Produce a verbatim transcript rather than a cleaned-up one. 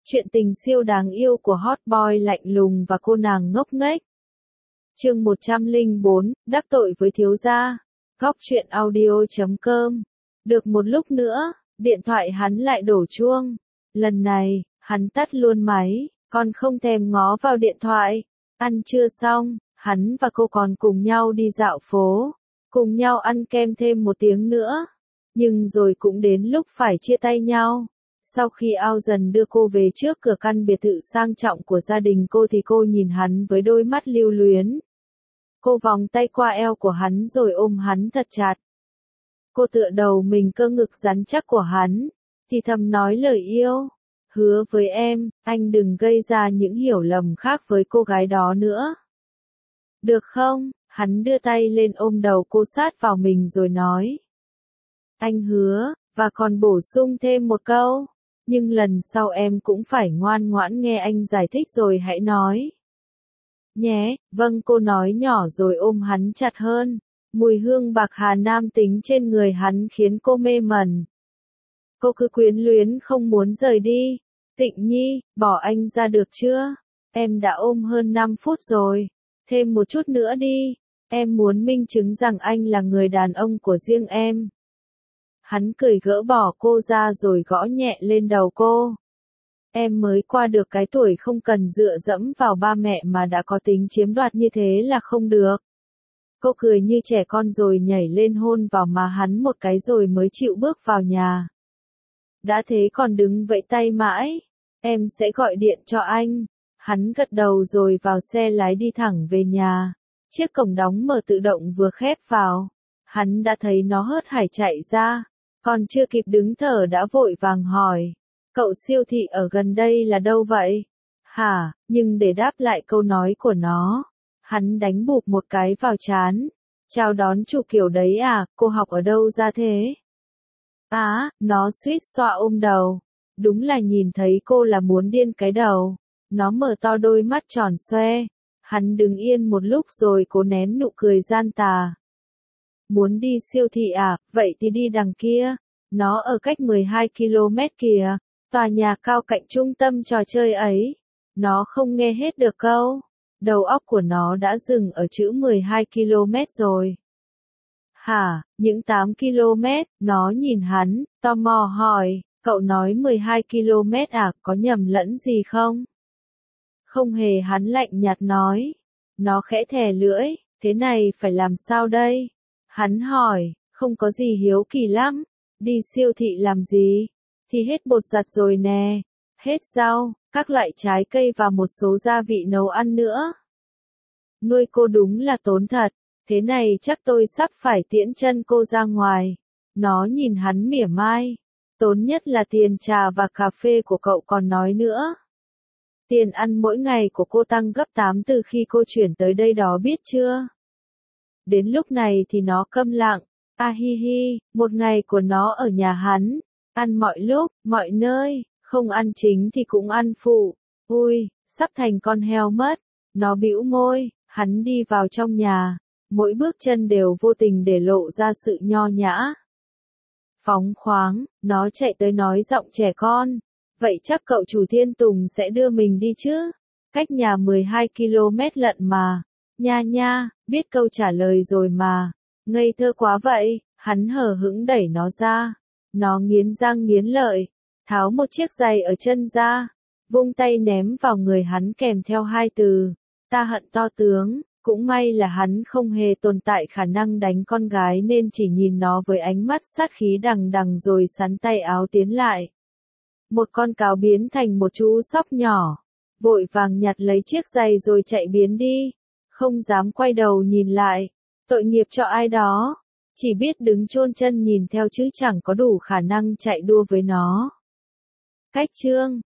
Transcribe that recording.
Chuyện tình siêu đáng yêu của hot boy lạnh lùng và cô nàng ngốc nghếch. Chương một trăm lẻ bốn, đắc tội với thiếu gia. Góc truyện audio chấm com. Được một lúc nữa, điện thoại hắn lại đổ chuông. Lần này, hắn tắt luôn máy, còn không thèm ngó vào điện thoại. Ăn trưa xong, hắn và cô còn cùng nhau đi dạo phố, cùng nhau ăn kem thêm một tiếng nữa. Nhưng rồi cũng đến lúc phải chia tay nhau. Sau khi Ao Dần đưa cô về trước cửa căn biệt thự sang trọng của gia đình cô thì cô nhìn hắn với đôi mắt lưu luyến. Cô vòng tay qua eo của hắn rồi ôm hắn thật chặt. Cô tựa đầu mình cơ ngực rắn chắc của hắn, thì thầm nói lời yêu. Hứa với em, anh đừng gây ra những hiểu lầm khác với cô gái đó nữa. Được không? Hắn đưa tay lên ôm đầu cô sát vào mình rồi nói. Anh hứa, và còn bổ sung thêm một câu. Nhưng lần sau em cũng phải ngoan ngoãn nghe anh giải thích rồi hãy nói. Nhé, vâng cô nói nhỏ rồi ôm hắn chặt hơn. Mùi hương bạc hà nam tính trên người hắn khiến cô mê mẩn. Cô cứ quyến luyến không muốn rời đi. Tịnh Nhi, bỏ anh ra được chưa? Em đã ôm hơn năm phút rồi. Thêm một chút nữa đi. Em muốn minh chứng rằng anh là người đàn ông của riêng em. Hắn cười gỡ bỏ cô ra rồi gõ nhẹ lên đầu cô. Em mới qua được cái tuổi không cần dựa dẫm vào ba mẹ mà đã có tính chiếm đoạt như thế là không được. Cô cười như trẻ con rồi nhảy lên hôn vào má hắn một cái rồi mới chịu bước vào nhà. Đã thế còn đứng vẫy tay mãi. Em sẽ gọi điện cho anh. Hắn gật đầu rồi vào xe lái đi thẳng về nhà. Chiếc cổng đóng mở tự động vừa khép vào. Hắn đã thấy nó hớt hải chạy ra. Còn chưa kịp đứng thở đã vội vàng hỏi. Cậu siêu thị ở gần đây là đâu vậy? Hả, nhưng để đáp lại câu nói của nó. Hắn đánh bụp một cái vào trán. Chào đón chủ kiểu đấy à, cô học ở đâu ra thế? Á, nó suýt xoa ôm đầu. Đúng là nhìn thấy cô là muốn điên cái đầu. Nó mở to đôi mắt tròn xoe. Hắn đứng yên một lúc rồi cố nén nụ cười gian tà. Muốn đi siêu thị à, vậy thì đi đằng kia. Nó ở cách mười hai ki lô mét kìa, tòa nhà cao cạnh trung tâm trò chơi ấy. Nó không nghe hết được câu. Đầu óc của nó đã dừng ở chữ mười hai ki lô mét rồi. Hả, những tám ki lô mét, nó nhìn hắn, tò mò hỏi, cậu nói mười hai ki lô mét à, có nhầm lẫn gì không? Không hề, hắn lạnh nhạt nói. Nó khẽ thè lưỡi, thế này phải làm sao đây? Hắn hỏi, không có gì hiếu kỳ lắm, đi siêu thị làm gì? Thì hết bột giặt rồi nè, hết rau, các loại trái cây và một số gia vị nấu ăn nữa. Nuôi cô đúng là tốn thật, thế này chắc tôi sắp phải tiễn chân cô ra ngoài. Nó nhìn hắn mỉa mai, tốn nhất là tiền trà và cà phê của cậu còn nói nữa. Tiền ăn mỗi ngày của cô tăng gấp tám từ khi cô chuyển tới đây đó biết chưa? Đến lúc này thì nó câm lặng, a hi hi, một ngày của nó ở nhà hắn, ăn mọi lúc, mọi nơi, không ăn chính thì cũng ăn phụ, ui, sắp thành con heo mất, nó bĩu môi, hắn đi vào trong nhà, mỗi bước chân đều vô tình để lộ ra sự nho nhã. Phóng khoáng, nó chạy tới nói giọng trẻ con, vậy chắc cậu chủ Thiên Tùng sẽ đưa mình đi chứ, cách nhà mười hai ki lô mét lận mà. Nha nha, biết câu trả lời rồi mà. Ngây thơ quá vậy, hắn hờ hững đẩy nó ra. Nó nghiến răng nghiến lợi, tháo một chiếc giày ở chân ra, vung tay ném vào người hắn kèm theo hai từ. Ta hận to tướng, cũng may là hắn không hề tồn tại khả năng đánh con gái nên chỉ nhìn nó với ánh mắt sát khí đằng đằng rồi sắn tay áo tiến lại. Một con cáo biến thành một chú sóc nhỏ, vội vàng nhặt lấy chiếc giày rồi chạy biến đi. Không dám quay đầu nhìn lại, tội nghiệp cho ai đó, chỉ biết đứng chôn chân nhìn theo chứ chẳng có đủ khả năng chạy đua với nó. Cách chương